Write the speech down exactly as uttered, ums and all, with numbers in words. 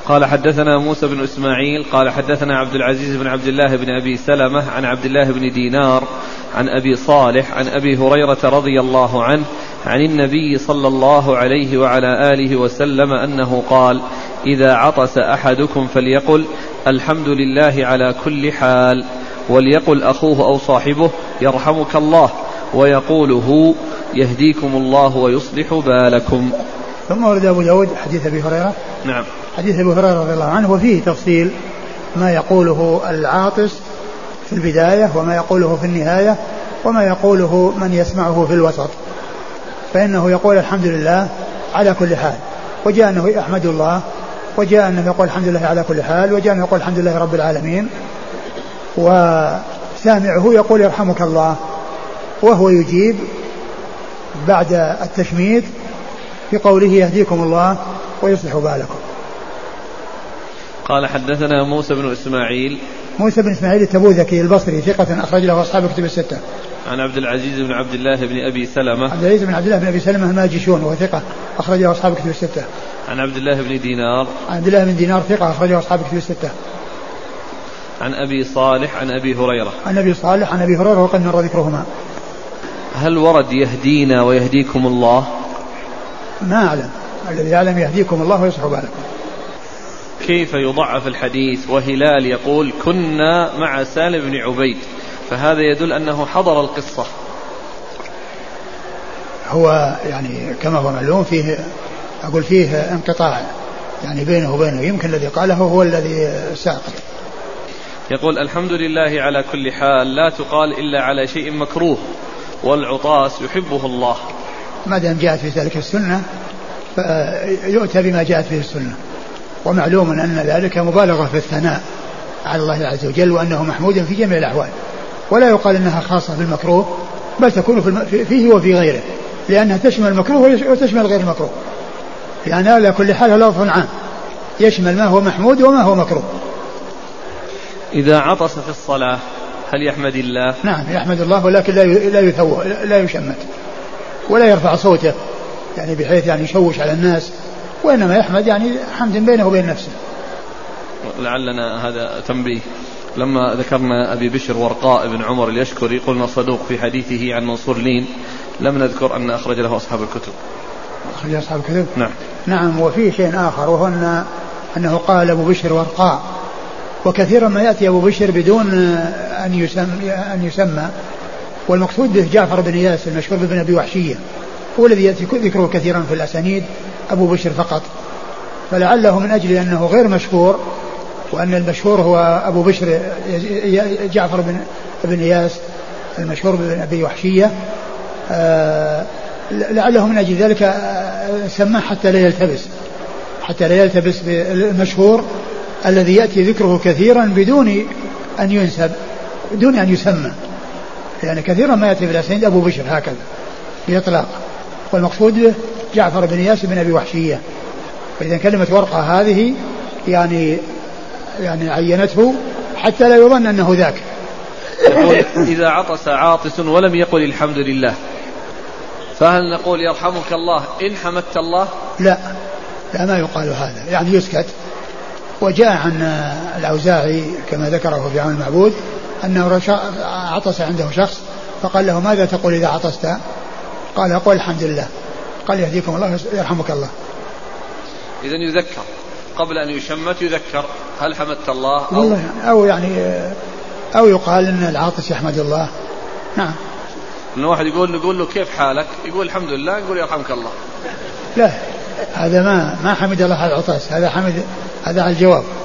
قال حدثنا موسى بن إسماعيل قال حدثنا عبد العزيز بن عبد الله بن أبي سلمة عن عبد الله بن دينار عن أبي صالح عن أبي هريرة رضي الله عنه عن النبي صلى الله عليه وعلى آله وسلم أنه قال: إذا عطس أحدكم فليقل الحمد لله على كل حال، وليقل أخوه أو صاحبه يرحمك الله، ويقوله يهديكم الله ويصلح بالكم. ثم ورد أبو داود حديث أبي هريرة. نعم. حديث أبي هريرة رضي الله عنه وفيه تفصيل ما يقوله العاطس في البداية وما يقوله في النهاية وما يقوله من يسمعه في الوسط. فإنه يقول الحمد لله على كل حال، وجاء أنه يحمد الله، وجاء أنه يقول الحمد لله على كل حال، وجاء أنه يقول الحمد لله رب العالمين، وسامعه يقول يرحمك الله، وهو يجيب بعد التشميت في قوله يهديكم الله ويصلح بالكم. قال حدثنا موسى بن إسماعيل موسى بن إسماعيل التبوذكي البصري ثقة أخرج له أصحاب كتب الستة. عن عبد العزيز بن عبد الله بن أبي سلمة عبد العزيز بن عبد الله بن أبي سلمة الماجشون وهو ثقة أخرج له أصحاب كتب الستة. عن عبد الله بن دينار عن عبد الله بن دينار ثقة أخرج له أصحاب كتب الستة. عن أبي صالح عن أبي هريرة عن أبي صالح عن أبي هريرة وقد مر ذكرهما. هل ورد يهدينا ويهديكم الله؟ ما أعلم، الذي يعلم يهديكم الله ويصلح بالكم. كيف يضعف الحديث وهلال يقول كنا مع سالم بن عبيد، فهذا يدل أنه حضر القصة. هو يعني كما هو معلوم فيه أقول فيه انقطاع يعني بينه وبينه، يمكن الذي قاله هو الذي ساقط. يقول الحمد لله على كل حال لا تقال إلا على شيء مكروه، والعطاس يحبه الله. ما دام جاءت في ذلك السنة فيؤتى بما جاءت فيه السنة، ومعلوم أن ذلك مبالغة في الثناء على الله عز وجل، وأنه محمود في جميع الأحوال، ولا يقال أنها خاصة في المكروه، بل تكون فيه وفي غيره، لأنها تشمل المكروه وتشمل غير المكروه، لأن على كل حال لفظ عام يشمل ما هو محمود وما هو مكروه. إذا عطس في الصلاة هل يحمد الله؟ نعم يحمد الله، ولكن لا لا يثوى لا يشمت ولا يرفع صوته يعني بحيث يعني يشوش على الناس، وإنما يحمد يعني حمد بينه وبين نفسه. لعلنا هذا تنبيه، لما ذكرنا أبي بشر ورقاء بن عمر اليشكري قلنا صدوق في حديثه عن منصور لين، لم نذكر أن أخرج له أصحاب الكتب. أخرج أصحاب الكتب؟ نعم. نعم. وفي شيء آخر وهو أن أنه قال أبو بشر ورقاء، وكثيرا ما يأتي أبو بشر بدون أن يسمى, أن يسمى والمقصود به جعفر بن إياس المشهور بن أبي وحشية، هو الذي يأتي ذكره كثيرا في الأسانيد أبو بشر فقط، فلعله من أجل أنه غير مشهور، وأن المشهور هو أبو بشر جعفر بن بن إياس المشهور بن أبي وحشية، لعله من أجل ذلك سماه حتى لا يلتبس حتى لا يلتبس بالمشهور الذي يأتي ذكره كثيرا بدون أن ينسب بدون أن يسمى، يعني كثيرا ما يأتي في الأسانيد أبو بشر هكذا بإطلاق، والمقصود به جعفر بن إياس بن أبي وحشية. فإذا كلمة ورقة هذه يعني يعني عينته حتى لا يظن أنه ذاك. يقول إذا عطس عاطس ولم يقل الحمد لله فهل نقول يرحمك الله إن حمدت الله؟ لا لا ما يقال هذا، يعني يسكت. وجاء عن الأوزاعي كما ذكره في عون المعبود أنه عطس عنده شخص فقال له ماذا تقول إذا عطست؟ قال أقول الحمد لله. قال يهديكم الله يرحمك الله. إذن يذكر قبل أن يشمت، يذكر هل حمدت الله أو, والله أو يعني أو يقال أن العاطس يحمد الله. نعم. إن واحد يقول نقول له كيف حالك؟ يقول الحمد لله، يقول يرحمك الله. لا هذا ما ما حمد الله على العطاس، هذا حمد هذا على الجواب.